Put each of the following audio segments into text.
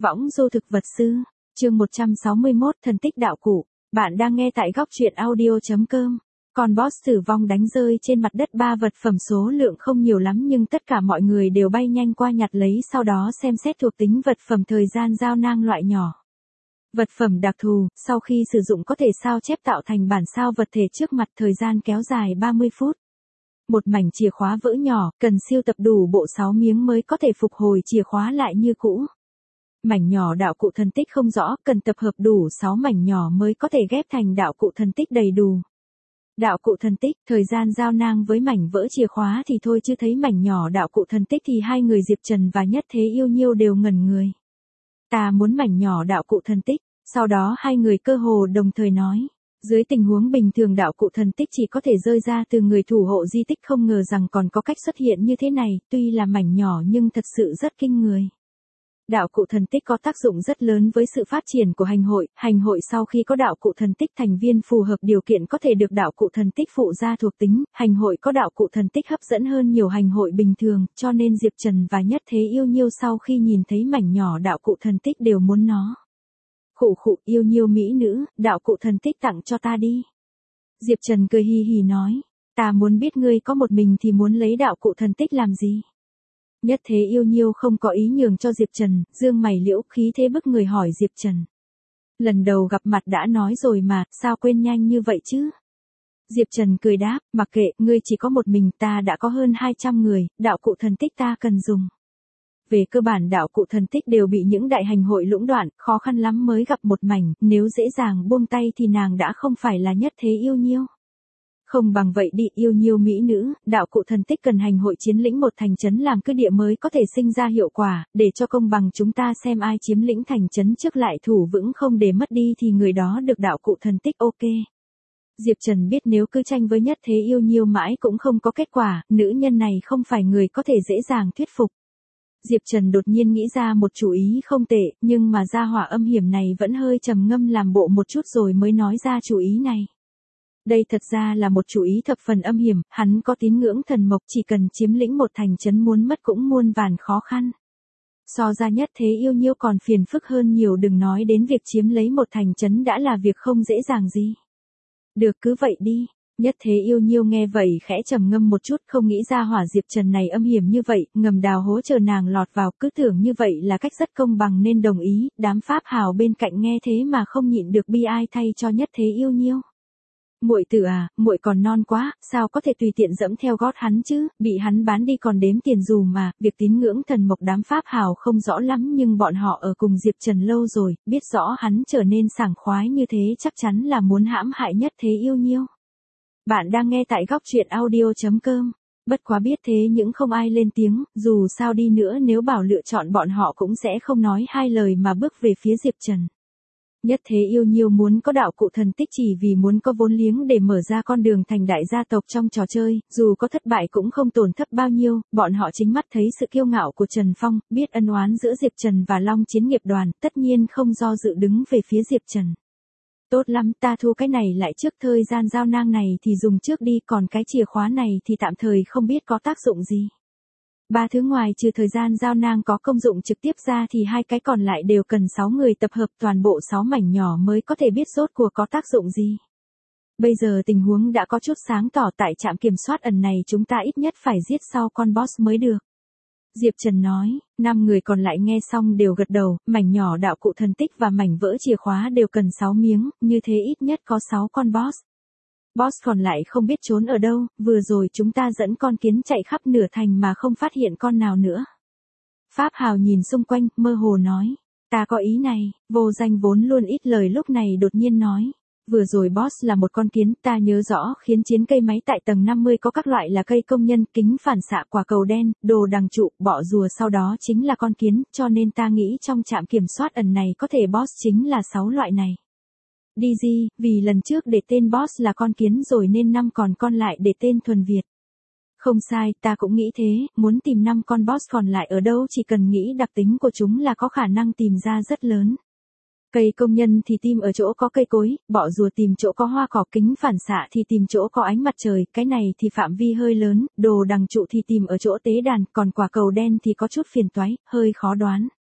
Võng du thực vật sư, chương 161 thần tích đạo cụ. Bạn đang nghe tại góc truyện audio.com. Con boss tử vong đánh rơi trên mặt đất 3 vật phẩm số lượng không nhiều lắm nhưng tất cả mọi người đều bay nhanh qua nhặt lấy, sau đó xem xét thuộc tính vật phẩm. Thời gian giao nang loại nhỏ. Vật phẩm đặc thù, sau khi sử dụng có thể sao chép tạo thành bản sao vật thể trước mặt, thời gian kéo dài 30 phút. Một mảnh chìa khóa vỡ nhỏ, cần sưu tập đủ bộ 6 miếng mới có thể phục hồi chìa khóa lại như cũ. Mảnh nhỏ đạo cụ thần tích không rõ, cần tập hợp đủ 6 mảnh nhỏ mới có thể ghép thành đạo cụ thần tích đầy đủ. Đạo cụ thần tích, thời gian giao nang với mảnh vỡ chìa khóa thì thôi chứ thấy mảnh nhỏ đạo cụ thần tích thì hai người Diệp Trần và Nhất Thế Yêu Nhiêu đều ngẩn người. Ta muốn mảnh nhỏ đạo cụ thần tích, sau đó hai người cơ hồ đồng thời nói. Dưới tình huống bình thường đạo cụ thần tích chỉ có thể rơi ra từ người thủ hộ di tích, không ngờ rằng còn có cách xuất hiện như thế này, tuy là mảnh nhỏ nhưng thật sự rất kinh người. Đạo cụ thần tích có tác dụng rất lớn với sự phát triển của hành hội sau khi có đạo cụ thần tích thành viên phù hợp điều kiện có thể được đạo cụ thần tích phụ ra thuộc tính, hành hội có đạo cụ thần tích hấp dẫn hơn nhiều hành hội bình thường, cho nên Diệp Trần và Nhất Thế Yêu Nhiêu sau khi nhìn thấy mảnh nhỏ đạo cụ thần tích đều muốn nó. Khụ Yêu Nhiêu mỹ nữ, đạo cụ thần tích tặng cho ta đi. Diệp Trần cười hì hì nói, ta muốn biết ngươi có một mình thì muốn lấy đạo cụ thần tích làm gì. Nhất Thế Yêu Nhiêu không có ý nhường cho Diệp Trần, dương mày liễu khí thế bức người hỏi Diệp Trần. Lần đầu gặp mặt đã nói rồi mà, sao quên nhanh như vậy chứ? Diệp Trần cười đáp, mặc kệ, ngươi chỉ có một mình, ta đã có hơn 200 người, đạo cụ thần tích ta cần dùng. Về cơ bản đạo cụ thần tích đều bị những đại hành hội lũng đoạn, khó khăn lắm mới gặp một mảnh, nếu dễ dàng buông tay thì nàng đã không phải là Nhất Thế Yêu Nhiêu. Không bằng vậy đi, Yêu Nhiêu mỹ nữ, đạo cụ thần tích cần hành hội chiếm lĩnh một thành trấn làm cứ địa mới có thể sinh ra hiệu quả, để cho công bằng chúng ta xem ai chiếm lĩnh thành trấn trước lại thủ vững không để mất đi thì người đó được đạo cụ thần tích. Ok. Diệp Trần biết nếu cứ tranh với Nhất Thế Yêu Nhiêu mãi cũng không có kết quả, nữ nhân này không phải người có thể dễ dàng thuyết phục. Diệp Trần đột nhiên nghĩ ra một chủ ý không tệ, nhưng mà gia hỏa âm hiểm này vẫn hơi trầm ngâm làm bộ một chút rồi mới nói ra chủ ý này. Đây thật ra là một chủ ý thập phần âm hiểm, hắn có tín ngưỡng thần mộc, chỉ cần chiếm lĩnh một thành trấn muốn mất cũng muôn vàn khó khăn. So ra Nhất Thế Yêu Nhiêu còn phiền phức hơn nhiều, đừng nói đến việc chiếm lấy một thành trấn đã là việc không dễ dàng gì. Được, cứ vậy đi. Nhất Thế Yêu Nhiêu nghe vậy khẽ trầm ngâm một chút, không nghĩ ra hỏa Diệp Trần này âm hiểm như vậy, ngầm đào hố chờ nàng lọt vào, cứ tưởng như vậy là cách rất công bằng nên đồng ý. Đám pháp hào bên cạnh nghe thế mà không nhịn được bi ai thay cho Nhất Thế Yêu Nhiêu. Muội tử à, muội còn non quá, sao có thể tùy tiện dẫm theo gót hắn chứ, bị hắn bán đi còn đếm tiền dù mà. Việc tín ngưỡng thần mộc đám pháp hào không rõ lắm nhưng bọn họ ở cùng Diệp Trần lâu rồi, biết rõ hắn trở nên sảng khoái như thế chắc chắn là muốn hãm hại Nhất Thế Yêu Nhiêu. Bạn đang nghe tại góc truyện audio.com. Bất quá biết thế nhưng không ai lên tiếng, dù sao đi nữa nếu bảo lựa chọn bọn họ cũng sẽ không nói hai lời mà bước về phía Diệp Trần. Nhất Thế Yêu Nhiêu muốn có đạo cụ thần tích chỉ vì muốn có vốn liếng để mở ra con đường thành đại gia tộc trong trò chơi, dù có thất bại cũng không tổn thất bao nhiêu, bọn họ chính mắt thấy sự kiêu ngạo của Trần Phong, biết ân oán giữa Diệp Trần và Long Chiến nghiệp đoàn, tất nhiên không do dự đứng về phía Diệp Trần. Tốt lắm, ta thu cái này lại trước, thời gian giao nang này thì dùng trước đi, còn cái chìa khóa này thì tạm thời không biết có tác dụng gì. Ba thứ ngoài trừ thời gian giao nang có công dụng trực tiếp ra thì hai cái còn lại đều cần 6 người tập hợp toàn bộ 6 mảnh nhỏ mới có thể biết rốt cuộc có tác dụng gì. Bây giờ tình huống đã có chút sáng tỏ, tại trạm kiểm soát ẩn này chúng ta ít nhất phải giết sau con boss mới được. Diệp Trần nói, 5 người còn lại nghe xong đều gật đầu, mảnh nhỏ đạo cụ thần tích và mảnh vỡ chìa khóa đều cần 6 miếng, như thế ít nhất có 6 con boss. Boss còn lại không biết trốn ở đâu, vừa rồi chúng ta dẫn con kiến chạy khắp nửa thành mà không phát hiện con nào nữa. Pháp Hào nhìn xung quanh, mơ hồ nói, ta có ý này. Vô Danh vốn luôn ít lời lúc này đột nhiên nói. Vừa rồi boss là một con kiến, ta nhớ rõ khiến chiến cây máy tại tầng 50 có các loại là cây công nhân, kính phản xạ, quả cầu đen, đồ đằng trụ, bọ rùa, sau đó chính là con kiến, cho nên ta nghĩ trong trạm kiểm soát ẩn này có thể boss chính là 6 loại này. DG, vì lần trước để tên boss là con kiến rồi nên 5 còn lại để tên thuần Việt. Không sai, ta cũng nghĩ thế, muốn tìm 5 con boss còn lại ở đâu chỉ cần nghĩ đặc tính của chúng là có khả năng tìm ra rất lớn. Cây công nhân thì tìm ở chỗ có cây cối, bọ rùa tìm chỗ có hoa cỏ, kính phản xạ thì tìm chỗ có ánh mặt trời, cái này thì phạm vi hơi lớn, đồ đằng trụ thì tìm ở chỗ tế đàn, còn quả cầu đen thì có chút phiền toái, hơi khó đoán.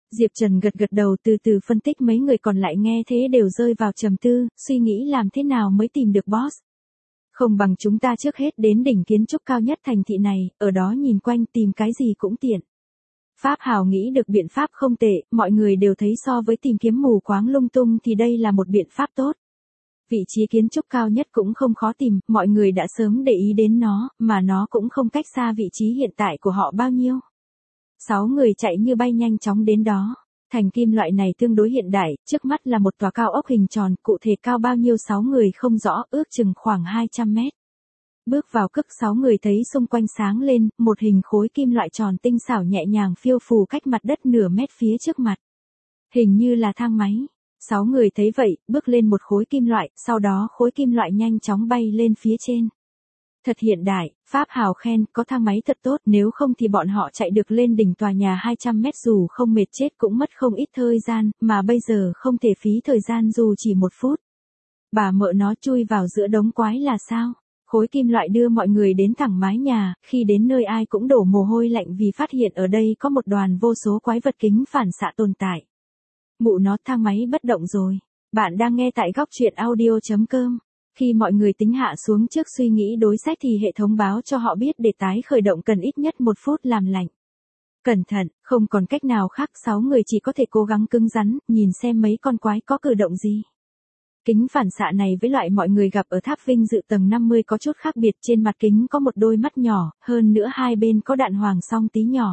Diệp Trần gật gật đầu từ từ phân tích, mấy người còn lại nghe thế đều rơi vào trầm tư, suy nghĩ làm thế nào mới tìm được boss. Không bằng chúng ta trước hết đến đỉnh kiến trúc cao nhất thành thị này, ở đó nhìn quanh tìm cái gì cũng tiện. Pháp Hào nghĩ được biện pháp không tệ, mọi người đều thấy so với tìm kiếm mù quáng lung tung thì đây là một biện pháp tốt. Vị trí kiến trúc cao nhất cũng không khó tìm, mọi người đã sớm để ý đến nó, mà nó cũng không cách xa vị trí hiện tại của họ bao nhiêu. 6 người chạy như bay nhanh chóng đến đó. Thành kim loại này tương đối hiện đại, trước mắt là một tòa cao ốc hình tròn, cụ thể cao bao nhiêu 6 người không rõ, ước chừng khoảng 200 mét. Bước vào cức 6 người thấy xung quanh sáng lên, một hình khối kim loại tròn tinh xảo nhẹ nhàng phiêu phù cách mặt đất nửa mét phía trước mặt. Hình như là thang máy. 6 người thấy vậy, bước lên một khối kim loại, sau đó khối kim loại nhanh chóng bay lên phía trên. Thật hiện đại, Pháp Hào khen, có thang máy thật tốt, nếu không thì bọn họ chạy được lên đỉnh tòa nhà 200 mét dù không mệt chết cũng mất không ít thời gian, mà bây giờ không thể phí thời gian dù chỉ 1 phút. Bà mợ nó chui vào giữa đống quái là sao? Khối kim loại đưa mọi người đến thẳng mái nhà, khi đến nơi ai cũng đổ mồ hôi lạnh vì phát hiện ở đây có một đoàn vô số quái vật kính phản xạ tồn tại. Mụ nó, thang máy bất động rồi. Bạn đang nghe tại góc truyện audio.com. Khi mọi người tính hạ xuống trước suy nghĩ đối sách thì hệ thống báo cho họ biết để tái khởi động cần ít nhất 1 phút làm lạnh. Cẩn thận, không còn cách nào khác, 6 người chỉ có thể cố gắng cứng rắn, nhìn xem mấy con quái có cử động gì. Kính phản xạ này với loại mọi người gặp ở tháp vinh dự tầng 50 có chút khác biệt, trên mặt kính có một đôi mắt nhỏ, hơn nữa hai bên có đạn hoàng song tí nhỏ.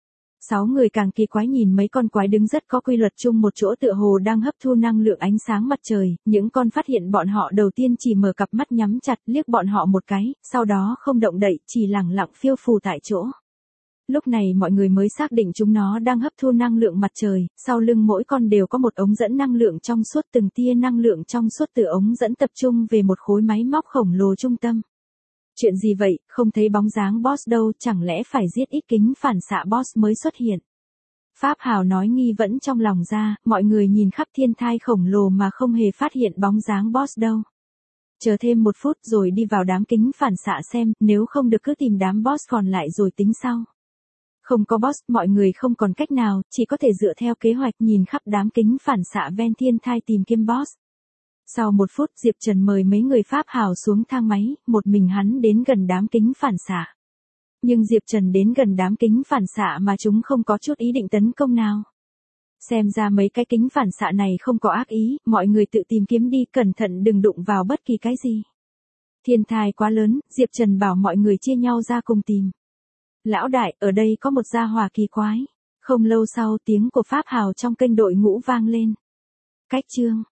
6 người càng kỳ quái nhìn mấy con quái đứng rất có quy luật chung một chỗ tựa hồ đang hấp thu năng lượng ánh sáng mặt trời, những con phát hiện bọn họ đầu tiên chỉ mở cặp mắt nhắm chặt liếc bọn họ một cái, sau đó không động đậy, chỉ lẳng lặng phiêu phù tại chỗ. Lúc này mọi người mới xác định chúng nó đang hấp thu năng lượng mặt trời, sau lưng mỗi con đều có một ống dẫn năng lượng trong suốt, từng tia năng lượng trong suốt từ ống dẫn tập trung về một khối máy móc khổng lồ trung tâm. Chuyện gì vậy, không thấy bóng dáng boss đâu, chẳng lẽ phải giết ít kính phản xạ boss mới xuất hiện. Pháp Hào nói nghi vẫn trong lòng ra, mọi người nhìn khắp thiên thai khổng lồ mà không hề phát hiện bóng dáng boss đâu. Chờ thêm 1 phút rồi đi vào đám kính phản xạ xem, nếu không được cứ tìm đám boss còn lại rồi tính sau. Không có boss, mọi người không còn cách nào, chỉ có thể dựa theo kế hoạch nhìn khắp đám kính phản xạ ven thiên thai tìm kiếm boss. Sau 1 phút Diệp Trần mời mấy người Pháp Hào xuống thang máy, một mình hắn đến gần đám kính phản xạ. Nhưng Diệp Trần đến gần đám kính phản xạ mà chúng không có chút ý định tấn công nào. Xem ra mấy cái kính phản xạ này không có ác ý, mọi người tự tìm kiếm đi, cẩn thận đừng đụng vào bất kỳ cái gì. Thiên thai quá lớn, Diệp Trần bảo mọi người chia nhau ra cùng tìm. Lão đại, ở đây có một gia hỏa kỳ quái. Không lâu sau tiếng của Pháp Hào trong kênh đội ngũ vang lên. Cách chương